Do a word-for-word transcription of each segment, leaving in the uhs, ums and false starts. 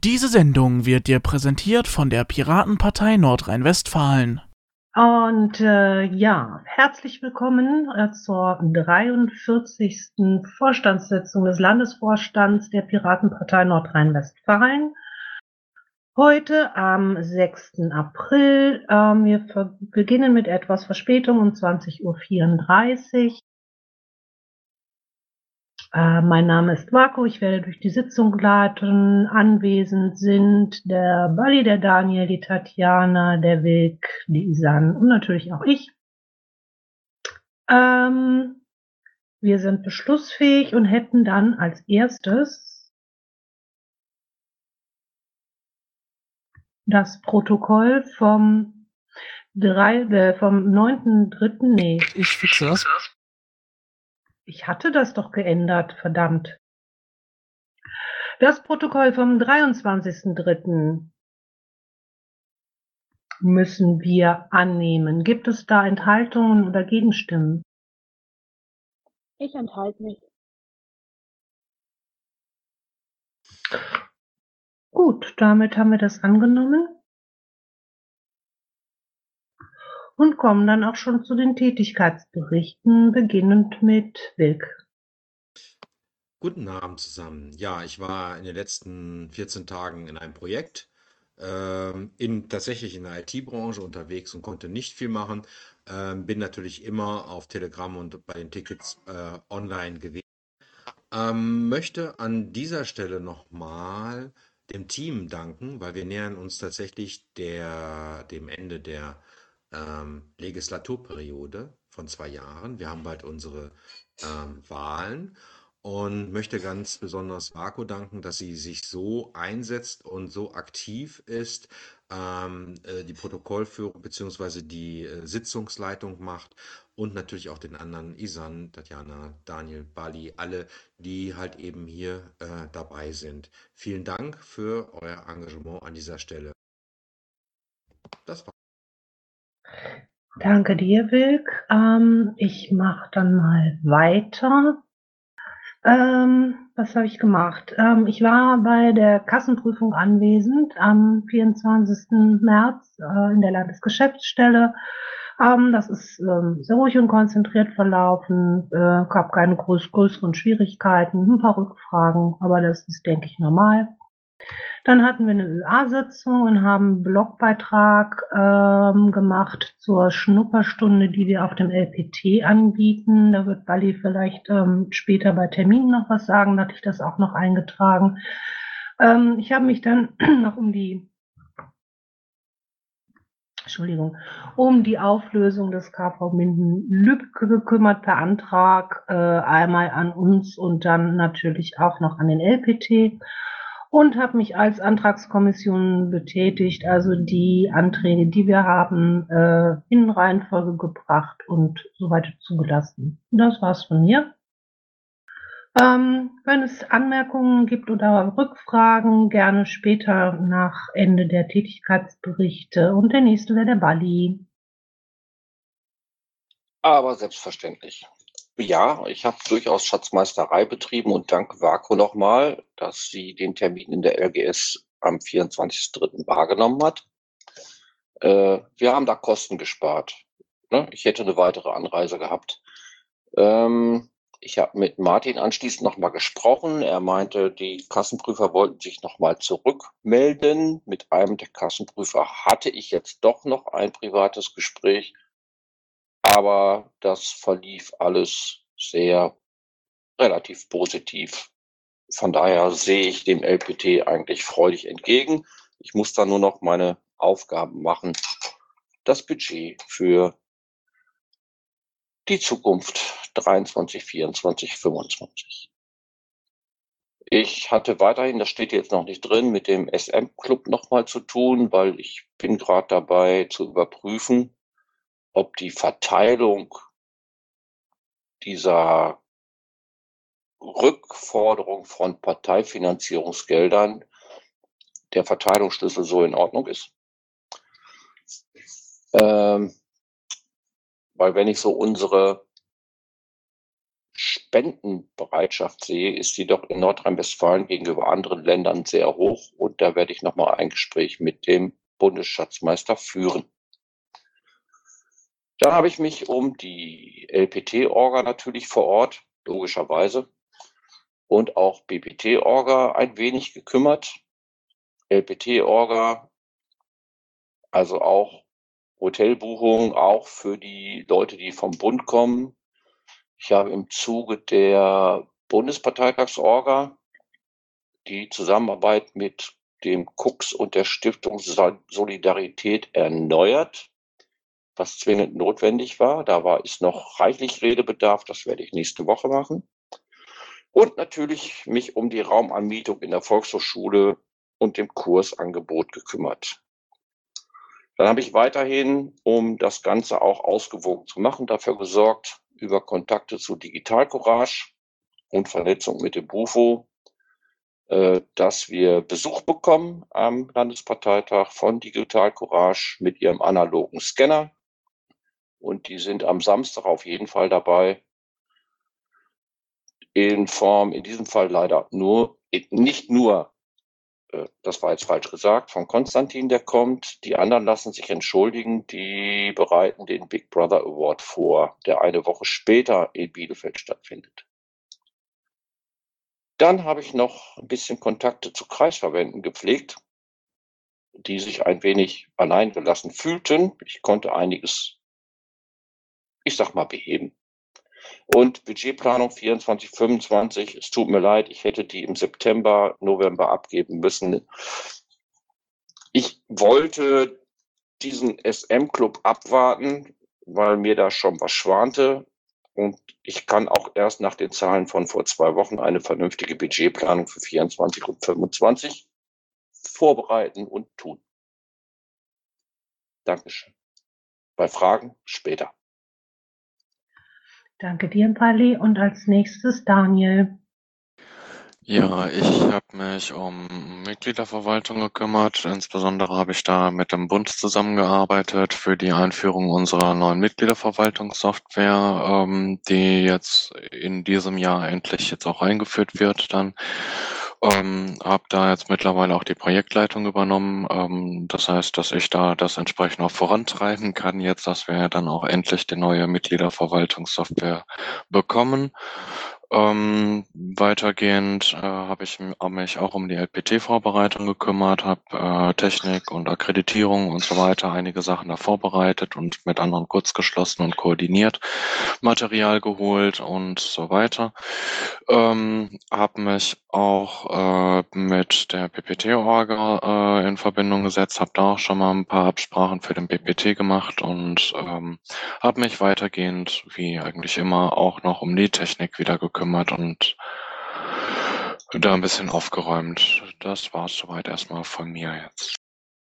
Diese Sendung wird dir präsentiert von der Piratenpartei Nordrhein-Westfalen. Und äh, ja, herzlich willkommen äh, zur dreiundvierzigsten Vorstandssitzung des Landesvorstands der Piratenpartei Nordrhein-Westfalen. Heute am sechsten April. Ähm, wir ver- beginnen mit etwas Verspätung um zwanzig Uhr vierunddreißig. Äh, mein Name ist Marco, ich werde durch die Sitzung leiten. Anwesend sind der Bali, der Daniel, die Tatjana, der Wilk, die Isan und natürlich auch ich. Ähm, wir sind beschlussfähig und hätten dann als erstes das Protokoll vom, drei, äh, vom neunten dritten Nee, Ich fixe das. ich hatte das doch geändert, verdammt. Das Protokoll vom dreiundzwanzigsten dritten müssen wir annehmen. Gibt es da Enthaltungen oder Gegenstimmen? Ich enthalte mich. Gut, damit haben wir das angenommen und kommen dann auch schon zu den Tätigkeitsberichten, beginnend mit Wilk. Guten Abend zusammen. Ja, ich war in den letzten vierzehn Tagen in einem Projekt, ähm, in, tatsächlich in der I T-Branche unterwegs und konnte nicht viel machen. Ähm, bin natürlich immer auf Telegram und bei den Tickets äh, online gewesen. Ähm, möchte an dieser Stelle nochmal dem Team danken, weil wir nähern uns tatsächlich der, dem Ende der ähm, Legislaturperiode von zwei Jahren. Wir haben bald unsere ähm, Wahlen und möchte ganz besonders Marco danken, dass sie sich so einsetzt und so aktiv ist, ähm, äh, die Protokollführung bzw. die äh, Sitzungsleitung macht und natürlich auch den anderen Isan, Tatjana, Daniel, Bali, alle, die halt eben hier äh, dabei sind. Vielen Dank für euer Engagement an dieser Stelle. Das war Danke dir, Wilk. Ähm, ich mache dann mal weiter. Ähm, was habe ich gemacht? Ähm, ich war bei der Kassenprüfung anwesend am vierundzwanzigsten März äh, in der Landesgeschäftsstelle. Ähm, das ist ähm, sehr ruhig und konzentriert verlaufen, äh, gab keine groß, größeren Schwierigkeiten, ein paar Rückfragen, aber das ist, denke ich, normal. Dann hatten wir eine Ö A-Sitzung und haben einen Blogbeitrag ähm, gemacht zur Schnupperstunde, die wir auf dem L P T anbieten. Da wird Bali vielleicht ähm, später bei Terminen noch was sagen, da hatte ich das auch noch eingetragen. Ähm, ich habe mich dann noch um die Entschuldigung, um die Auflösung des K V Minden-Lübbecke gekümmert per Antrag, äh, einmal an uns und dann natürlich auch noch an den L P T und habe mich als Antragskommission betätigt, also die Anträge, die wir haben, äh, in Reihenfolge gebracht und soweit zugelassen. Das war's von mir. Ähm, wenn es Anmerkungen gibt oder Rückfragen, gerne später nach Ende der Tätigkeitsberichte. Und der nächste wäre der Bali. Aber selbstverständlich. Ja, ich habe durchaus Schatzmeisterei betrieben und danke Vaco nochmal, dass sie den Termin in der L G S am vierundzwanzigsten dritten wahrgenommen hat. Äh, wir haben da Kosten gespart. Ne? Ich hätte eine weitere Anreise gehabt. Ähm, ich habe mit Martin anschließend nochmal gesprochen. Er meinte, die Kassenprüfer wollten sich nochmal zurückmelden. Mit einem der Kassenprüfer hatte ich jetzt doch noch ein privates Gespräch. Aber das verlief alles sehr relativ positiv. Von daher sehe ich dem L P T eigentlich freudig entgegen. Ich muss dann nur noch meine Aufgaben machen. Das Budget für die Zukunft dreiundzwanzig, vierundzwanzig, fünfundzwanzig. Ich hatte weiterhin, das steht jetzt noch nicht drin, mit dem S M-Club nochmal zu tun, weil ich bin gerade dabei zu überprüfen, ob die Verteilung dieser Rückforderung von Parteifinanzierungsgeldern der Verteilungsschlüssel so in Ordnung ist. Ähm, weil wenn ich so unsere Spendenbereitschaft sehe, ist die doch in Nordrhein-Westfalen gegenüber anderen Ländern sehr hoch. Und da werde ich nochmal ein Gespräch mit dem Bundesschatzmeister führen. Dann habe ich mich um die L P T-Orga natürlich vor Ort, logischerweise, und auch B P T-Orga ein wenig gekümmert. L P T-Orga, also auch Hotelbuchungen, auch für die Leute, die vom Bund kommen. Ich habe im Zuge der Bundesparteitagsorga die Zusammenarbeit mit dem Kux und der Stiftung Solidarität erneuert, was zwingend notwendig war. Da war ist noch reichlich Redebedarf, das werde ich nächste Woche machen. Und natürlich mich um die Raumanmietung in der Volkshochschule und dem Kursangebot gekümmert. Dann habe ich weiterhin, um das Ganze auch ausgewogen zu machen, dafür gesorgt, über Kontakte zu Digital Courage und Vernetzung mit dem Bufo, äh, dass wir Besuch bekommen am Landesparteitag von Digital Courage mit ihrem analogen Scanner. Und die sind am Samstag auf jeden Fall dabei. In Form, in diesem Fall leider nur, nicht nur, äh, das war jetzt falsch gesagt, von Konstantin, der kommt. Die anderen lassen sich entschuldigen, die bereiten den Big Brother Award vor, der eine Woche später in Bielefeld stattfindet. Dann habe ich noch ein bisschen Kontakte zu Kreisverbänden gepflegt, die sich ein wenig alleingelassen fühlten. Ich konnte einiges, ich sag mal, beheben. Und Budgetplanung vierundzwanzig, fünfundzwanzig, es tut mir leid, ich hätte die im September, November abgeben müssen. Ich wollte diesen S M-Club abwarten, weil mir da schon was schwante. Und ich kann auch erst nach den Zahlen von vor zwei Wochen eine vernünftige Budgetplanung für vierundzwanzig und fünfundzwanzig vorbereiten und tun. Dankeschön. Bei Fragen später. Danke dir, Pali. Und als nächstes Daniel. Ja, ich habe mich um Mitgliederverwaltung gekümmert. Insbesondere habe ich da mit dem Bund zusammengearbeitet für die Einführung unserer neuen Mitgliederverwaltungssoftware, ähm, die jetzt in diesem Jahr endlich jetzt auch eingeführt wird dann. Ähm, habe da jetzt mittlerweile auch die Projektleitung übernommen. Ähm, das heißt, dass ich da das entsprechend auch vorantreiben kann jetzt, dass wir dann auch endlich die neue Mitgliederverwaltungssoftware bekommen. Ähm, weitergehend äh, habe ich m- hab mich auch um die L P T-Vorbereitung gekümmert, habe äh, Technik und Akkreditierung und so weiter einige Sachen da vorbereitet und mit anderen kurz geschlossen und koordiniert, Material geholt und so weiter. Ähm, habe mich auch äh, mit der B P T-Orga äh, in Verbindung gesetzt, habe da auch schon mal ein paar Absprachen für den B P T gemacht und ähm, habe mich weitergehend, wie eigentlich immer, auch noch um die Technik wieder gekümmert und da ein bisschen aufgeräumt. Das war's soweit erstmal von mir jetzt.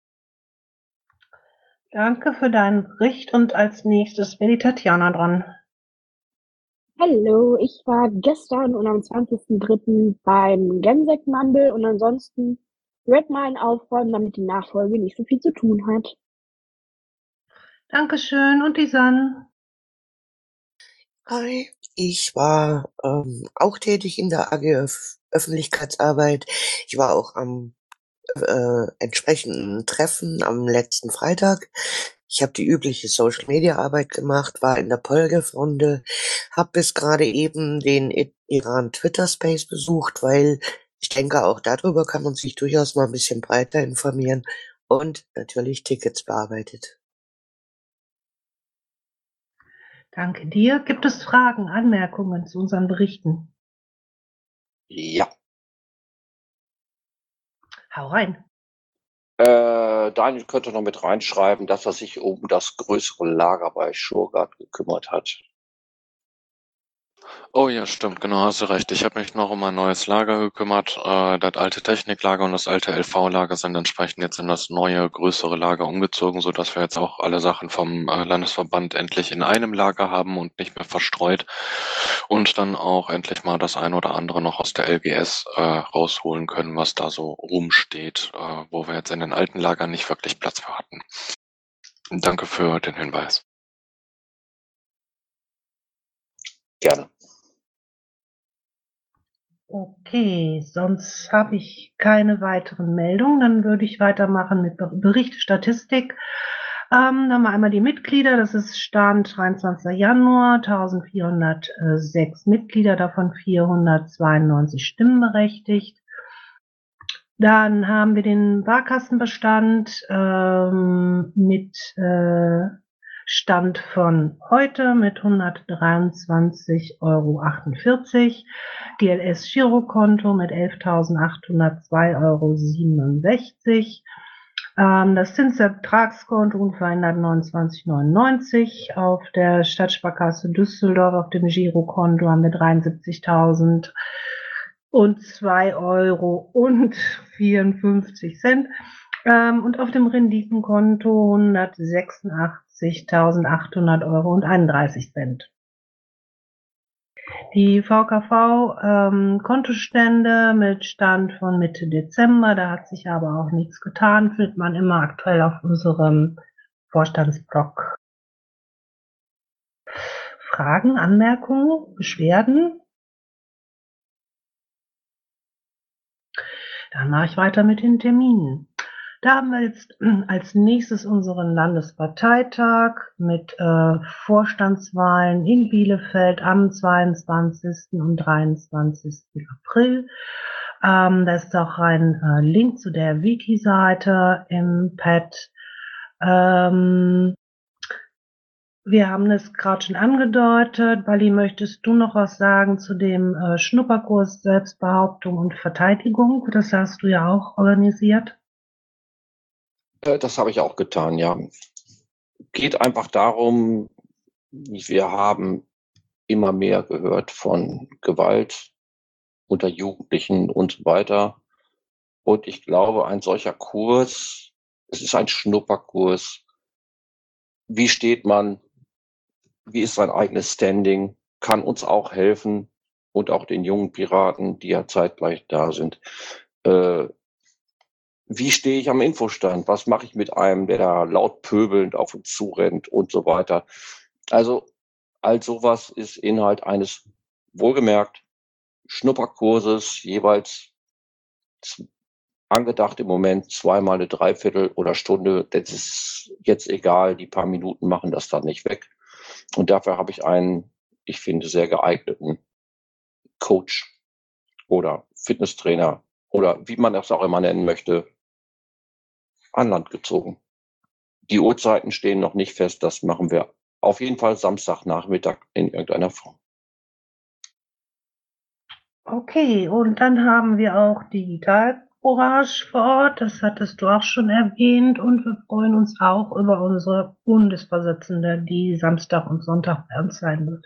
Danke für deinen Bericht und als nächstes wäre die Tatjana dran. Hallo, ich war gestern und am zwanzigsten dritten beim Gensek Mumble und ansonsten Redmine aufräumen, damit die Nachfolge nicht so viel zu tun hat. Dankeschön und die San. Hi, ich war ähm, auch tätig in der A G Öff Öffentlichkeitsarbeit. Ich war auch am äh, entsprechenden Treffen am letzten Freitag. Ich habe die übliche Social-Media-Arbeit gemacht, war in der Polgef-Runde, habe bis gerade eben den I- Iran Twitter-Space besucht, weil ich denke, auch darüber kann man sich durchaus mal ein bisschen breiter informieren und natürlich Tickets bearbeitet. Danke dir. Gibt es Fragen, Anmerkungen zu unseren Berichten? Ja, Hau rein. äh, Daniel könnte noch mit reinschreiben, dass er sich um das größere Lager bei Schurgard gekümmert hat. Oh ja, stimmt, genau, hast du recht. Ich habe mich noch um ein neues Lager gekümmert. Äh, das alte Techniklager und das alte L V-Lager sind entsprechend jetzt in das neue, größere Lager umgezogen, sodass wir jetzt auch alle Sachen vom äh, Landesverband endlich in einem Lager haben und nicht mehr verstreut. Und dann auch endlich mal das ein oder andere noch aus der L G S äh, rausholen können, was da so rumsteht, äh, wo wir jetzt in den alten Lagern nicht wirklich Platz für hatten. Danke für den Hinweis. Gerne. Okay, sonst habe ich keine weiteren Meldungen. Dann würde ich weitermachen mit Ber- Bericht Statistik. Ähm, da haben wir einmal die Mitglieder. Das ist Stand dreiundzwanzigster Januar, eintausendvierhundertsechs Mitglieder, davon vierhundertzweiundneunzig stimmberechtigt. Dann haben wir den Barkassenbestand ähm, mit äh, Stand von heute mit hundertdreiundzwanzig Euro achtundvierzig. G L S-Girokonto mit elftausendachthundertzwei Euro siebenundsechzig. Ähm, das Zinsertragskonto unverändert neunundzwanzig Euro neunundneunzig. Auf der Stadtsparkasse Düsseldorf auf dem Girokonto haben wir dreiundsiebzigtausend und zwei Euro und vierundfünfzig Cent. Ähm, und auf dem Renditenkonto hundertsechsundachtzigtausendachthundert Euro und einunddreißig Cent. Die V K V-Kontostände ähm, mit Stand von Mitte Dezember, da hat sich aber auch nichts getan, findet man immer aktuell auf unserem Vorstandsblog. Fragen, Anmerkungen, Beschwerden? Dann mache ich weiter mit den Terminen. Da haben wir jetzt als nächstes unseren Landesparteitag mit äh, Vorstandswahlen in Bielefeld am zweiundzwanzigsten und dreiundzwanzigsten April. Ähm, da ist auch ein äh, Link zu der Wiki-Seite im Pad. Ähm, wir haben es gerade schon angedeutet. Bali, möchtest du noch was sagen zu dem äh, Schnupperkurs Selbstbehauptung und Verteidigung? Das hast du ja auch organisiert. Äh, Das habe ich auch getan, ja. Geht einfach darum, wir haben immer mehr gehört von Gewalt unter Jugendlichen und so weiter. Und ich glaube, ein solcher Kurs, es ist ein Schnupperkurs. Wie steht man? Wie ist sein eigenes Standing? Kann uns auch helfen und auch den jungen Piraten, die ja zeitgleich da sind. Äh, Wie stehe ich am Infostand? Was mache ich mit einem, der da laut pöbelnd auf uns zurennt und so weiter? Also all sowas ist Inhalt eines wohlgemerkt Schnupperkurses, jeweils z- angedacht im Moment zweimal eine Dreiviertel oder Stunde. Das ist jetzt egal, die paar Minuten machen das dann nicht weg. Und dafür habe ich einen, ich finde, sehr geeigneten Coach oder Fitnesstrainer oder wie man das auch immer nennen möchte, an Land gezogen. Die Uhrzeiten stehen noch nicht fest. Das machen wir auf jeden Fall Samstagnachmittag in irgendeiner Form. Okay, und dann haben wir auch Digital Courage vor Ort. Das hattest du auch schon erwähnt. Und wir freuen uns auch über unsere Bundesvorsitzende, die Samstag und Sonntag bei uns sein wird.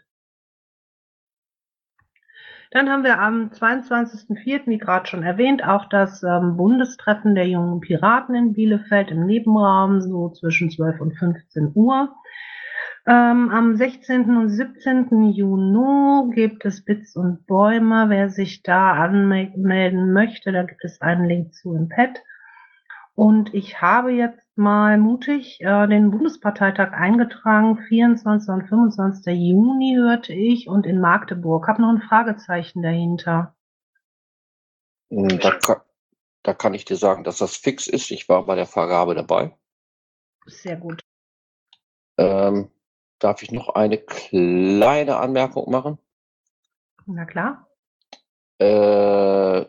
Dann haben wir am zweiundzwanzigsten vierten, wie gerade schon erwähnt, auch das ähm, Bundestreffen der jungen Piraten in Bielefeld im Nebenraum, so zwischen zwölf und fünfzehn Uhr. Ähm, am sechzehnten und siebzehnten Juni gibt es Bits und Bäume. Wer sich da anmelden möchte, da gibt es einen Link zu im Pad. Und ich habe jetzt mal mutig äh, den Bundesparteitag eingetragen, vierundzwanzigsten und fünfundzwanzigsten Juni hörte ich, und in Magdeburg. Habe noch ein Fragezeichen dahinter. Da kann, da kann ich dir sagen, dass das fix ist. Ich war bei der Vergabe dabei. Sehr gut. Ähm, darf ich noch eine kleine Anmerkung machen? Na klar. Äh,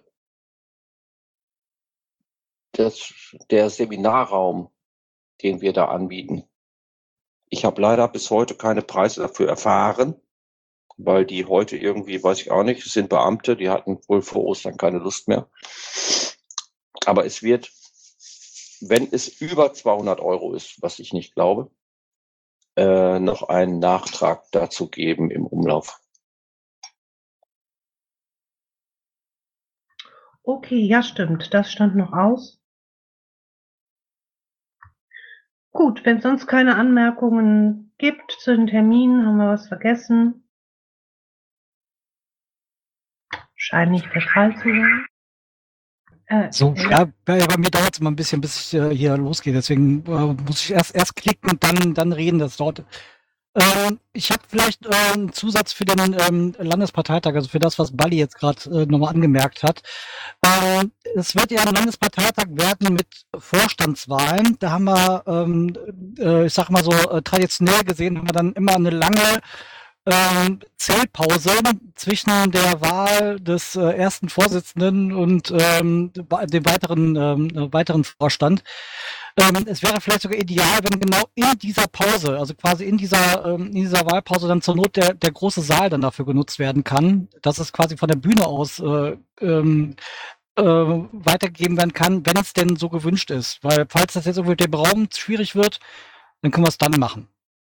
das, der Seminarraum, den wir da anbieten. Ich habe leider bis heute keine Preise dafür erfahren, weil die heute irgendwie, weiß ich auch nicht, es sind Beamte, die hatten wohl vor Ostern keine Lust mehr. Aber es wird, wenn es über zweihundert Euro ist, was ich nicht glaube, äh, noch einen Nachtrag dazu geben im Umlauf. Okay, ja, stimmt. Das stand noch aus. Gut, wenn es sonst keine Anmerkungen gibt zu den Terminen, haben wir was vergessen. Scheint nicht der Fall zu sein. Äh, So, äh, ja, bei, bei mir dauert es immer ein bisschen, bis ich äh, hier losgehe. Deswegen äh, muss ich erst erst klicken und dann, dann reden. Das dauert Ähm, ich habe vielleicht äh, einen Zusatz für den ähm, Landesparteitag, also für das, was Balli jetzt gerade äh, nochmal angemerkt hat. Äh, es wird ja ein Landesparteitag werden mit Vorstandswahlen. Da haben wir, ähm, äh, ich sag mal so, äh, traditionell gesehen, haben wir dann immer eine lange ähm, Zählpause zwischen der Wahl des äh, ersten Vorsitzenden und ähm, dem weiteren, ähm, weiteren Vorstand. Ähm, es wäre vielleicht sogar ideal, wenn genau in dieser Pause, also quasi in dieser, ähm, in dieser Wahlpause dann zur Not der, der große Saal dann dafür genutzt werden kann, dass es quasi von der Bühne aus äh, ähm, äh, weitergegeben werden kann, wenn es denn so gewünscht ist. Weil falls das jetzt irgendwie mit dem Raum schwierig wird, dann können wir es dann machen.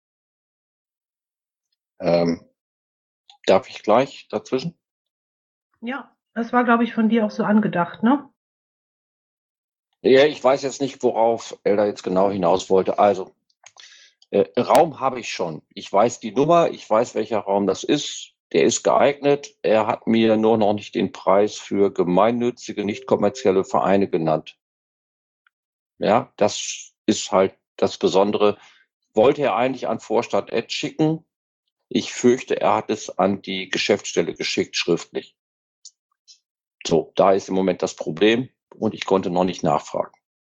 Ähm, darf ich gleich dazwischen? Ja, das war, glaube ich, von dir auch so angedacht, ne? Ja, ich weiß jetzt nicht, worauf Elda jetzt genau hinaus wollte. Also, äh, Raum habe ich schon. Ich weiß die Nummer, ich weiß, welcher Raum das ist. Der ist geeignet. Er hat mir nur noch nicht den Preis für gemeinnützige, nicht kommerzielle Vereine genannt. Ja, das ist halt das Besondere. Wollte er eigentlich an Vorstand Ed schicken. Ich fürchte, er hat es an die Geschäftsstelle geschickt, schriftlich. So, da ist im Moment das Problem und ich konnte noch nicht nachfragen.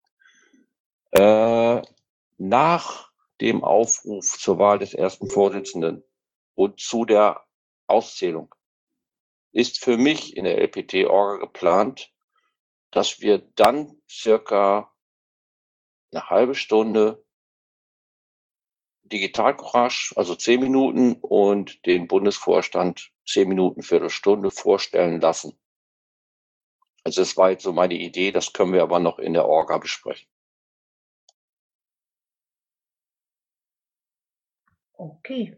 Äh, nach dem Aufruf zur Wahl des ersten Vorsitzenden und zu der Auszählung ist für mich in der L P T-Orga geplant, dass wir dann circa eine halbe Stunde Digitalcourage, also zehn Minuten, und den Bundesvorstand zehn Minuten, Viertelstunde vorstellen lassen. Also das war jetzt so meine Idee, das können wir aber noch in der Orga besprechen. Okay.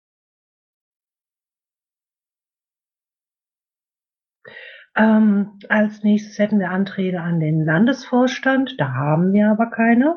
Ähm, als nächstes hätten wir Anträge an den Landesvorstand. Da haben wir aber keine.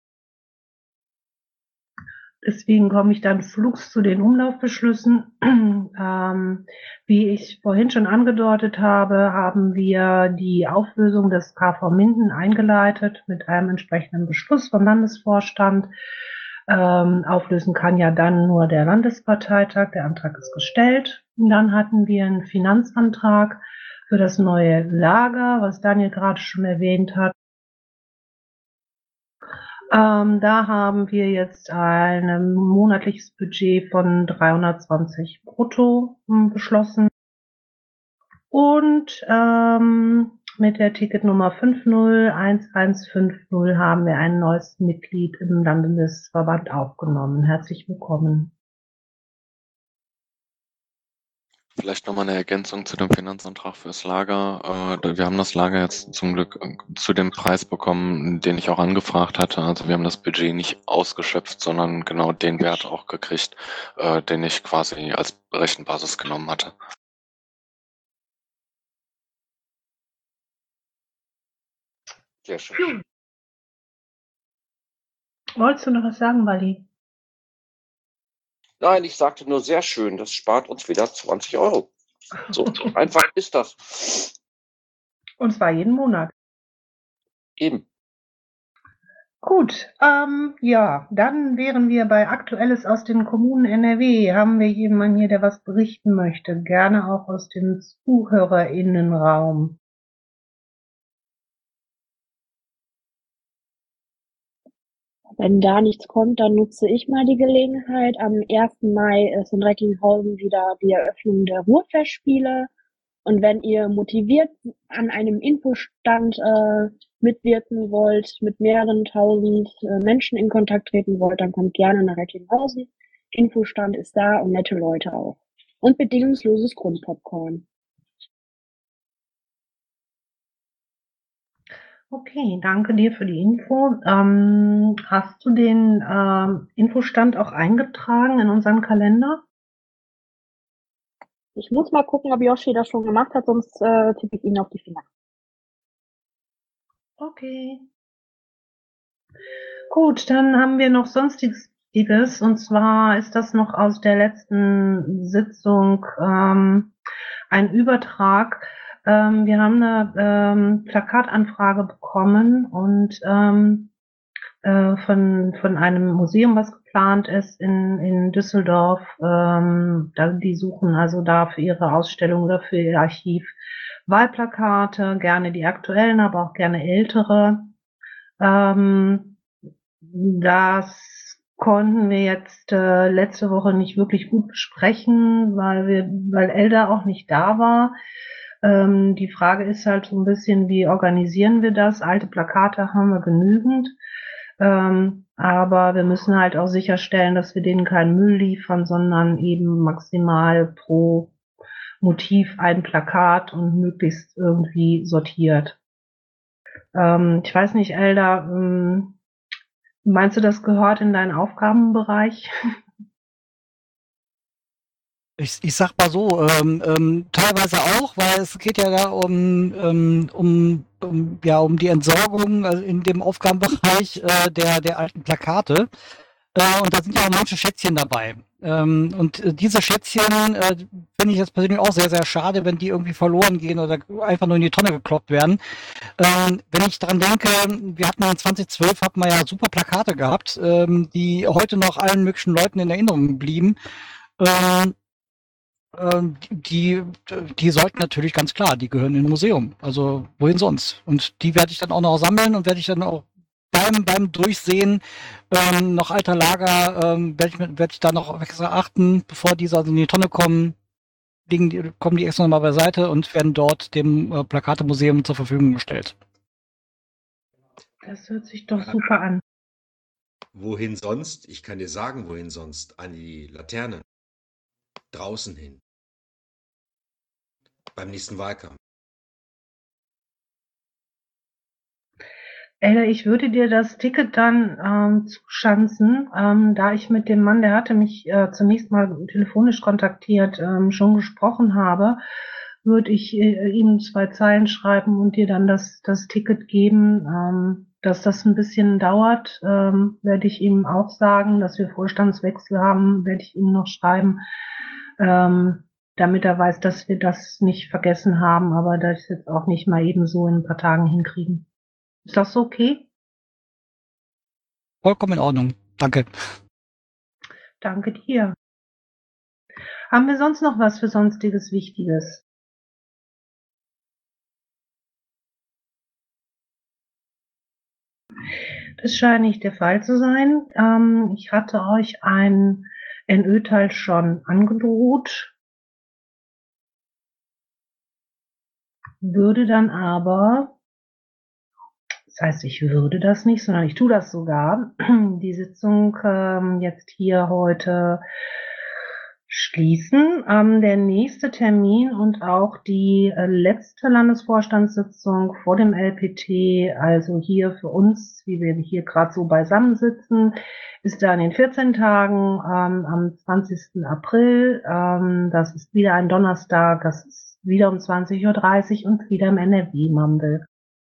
Deswegen komme ich dann flugs zu den Umlaufbeschlüssen. ähm, wie ich vorhin schon angedeutet habe, haben wir die Auflösung des K V Minden eingeleitet mit einem entsprechenden Beschluss vom Landesvorstand. Ähm, auflösen kann ja dann nur der Landesparteitag. Der Antrag ist gestellt. Und dann hatten wir einen Finanzantrag für das neue Lager, was Daniel gerade schon erwähnt hat. Ähm, da haben wir jetzt ein monatliches Budget von dreihundertzwanzig brutto hm, beschlossen. Und ähm, mit der Ticketnummer fünf null eins eins fünf null haben wir ein neues Mitglied im Landesverband aufgenommen. Herzlich willkommen. Vielleicht nochmal eine Ergänzung zu dem Finanzantrag fürs Lager. Äh, wir haben das Lager jetzt zum Glück äh, zu dem Preis bekommen, den ich auch angefragt hatte. Also wir haben das Budget nicht ausgeschöpft, sondern genau den Wert auch gekriegt, äh, den ich quasi als Rechenbasis genommen hatte. Sehr schön. Wolltest du noch was sagen, Wally? Nein, ich sagte nur sehr schön, das spart uns wieder zwanzig Euro. So einfach ist das. Und zwar jeden Monat. Eben. Gut, ähm, ja, dann wären wir bei Aktuelles aus den Kommunen N R W. Haben wir jemanden hier, der was berichten möchte? Gerne auch aus dem ZuhörerInnenraum. Wenn da nichts kommt, dann nutze ich mal die Gelegenheit. Am ersten Mai ist in Recklinghausen wieder die Eröffnung der Ruhrfestspiele. Und wenn ihr motiviert an einem Infostand äh, mitwirken wollt, mit mehreren tausend äh, Menschen in Kontakt treten wollt, dann kommt gerne nach Recklinghausen. Infostand ist da und nette Leute auch. Und bedingungsloses Grundpopcorn. Okay, danke dir für die Info. Ähm, hast du den ähm, Infostand auch eingetragen in unseren Kalender? Ich muss mal gucken, ob Yoshi das schon gemacht hat, sonst äh, tippe ich ihn auf die Finger. Okay. Gut, dann haben wir noch Sonstiges. Und zwar ist das noch aus der letzten Sitzung ähm, ein Übertrag. Ähm, wir haben eine ähm, Plakatanfrage bekommen und ähm, äh, von, von einem Museum, was geplant ist in, in Düsseldorf. Ähm, da, die suchen also da für ihre Ausstellung oder für ihr Archiv Wahlplakate, gerne die aktuellen, aber auch gerne ältere. Ähm, das konnten wir jetzt äh, letzte Woche nicht wirklich gut besprechen, weil wir, weil Elda auch nicht da war. Ähm, die Frage ist halt so ein bisschen, wie organisieren wir das? Alte Plakate haben wir genügend. Ähm, aber wir müssen halt auch sicherstellen, dass wir denen keinen Müll liefern, sondern eben maximal pro Motiv ein Plakat und möglichst irgendwie sortiert. Ähm, ich weiß nicht, Elda, ähm, meinst du, das gehört in deinen Aufgabenbereich? Ich, ich sag mal so, ähm, ähm, teilweise auch, weil es geht ja da um, ähm, um, um, ja, um die Entsorgung also in dem Aufgabenbereich äh, der, der alten Plakate. Äh, und da sind ja auch manche Schätzchen dabei. Ähm, und äh, diese Schätzchen äh, finde ich jetzt persönlich auch sehr, sehr schade, wenn die irgendwie verloren gehen oder einfach nur in die Tonne gekloppt werden. Ähm, wenn ich daran denke, wir hatten in zwanzig zwölf hatten wir ja super Plakate gehabt, ähm, die heute noch allen möglichen Leuten in Erinnerung blieben. Ähm, ähm, die, die sollten natürlich ganz klar, die gehören in ein Museum. Also wohin sonst? Und die werde ich dann auch noch sammeln und werde ich dann auch beim, beim Durchsehen ähm, noch alter Lager, ähm, werde ich, werd ich da noch extra achten, bevor diese also in die Tonne kommen, liegen die, kommen die extra nochmal beiseite und werden dort dem äh, Plakatemuseum zur Verfügung gestellt. Das hört sich doch super an. Wohin sonst? Ich kann dir sagen, wohin sonst. An die Laterne. Draußen hin. Beim nächsten Wahlkampf. Elda, ich würde dir das Ticket dann ähm, zuschanzen, ähm, da ich mit dem Mann, der hatte mich äh, zunächst mal telefonisch kontaktiert, ähm, schon gesprochen habe, würde ich äh, ihm zwei Zeilen schreiben und dir dann das, das Ticket geben. Ähm, dass das ein bisschen dauert, ähm, werde ich ihm auch sagen, dass wir Vorstandswechsel haben, werde ich ihm noch schreiben, ähm, damit er weiß, dass wir das nicht vergessen haben, aber dass wir es jetzt auch nicht mal eben so in ein paar Tagen hinkriegen. Ist das okay? Vollkommen in Ordnung. Danke. Danke dir. Haben wir sonst noch was für Sonstiges Wichtiges? Das scheint nicht der Fall zu sein. Ähm, ich hatte euch ein N Ö-Teil schon angedroht, würde dann aber, das heißt, ich würde das nicht, sondern ich tue das sogar, die Sitzung ähm, jetzt hier heute schließen. Ähm, der nächste Termin und auch die äh, letzte Landesvorstandssitzung vor dem L P T, also hier für uns, wie wir hier gerade so beisammen sitzen, ist da in den vierzehn Tagen ähm, am zwanzigsten April. Ähm, das ist wieder ein Donnerstag, das ist wieder um zwanzig Uhr dreißig und wieder im N R W-Mumble.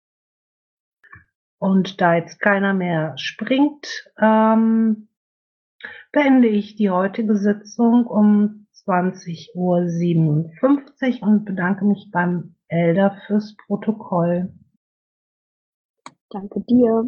Und da jetzt keiner mehr springt, ähm, beende ich die heutige Sitzung um zwanzig Uhr siebenundfünfzig und bedanke mich beim Elda fürs Protokoll. Danke dir.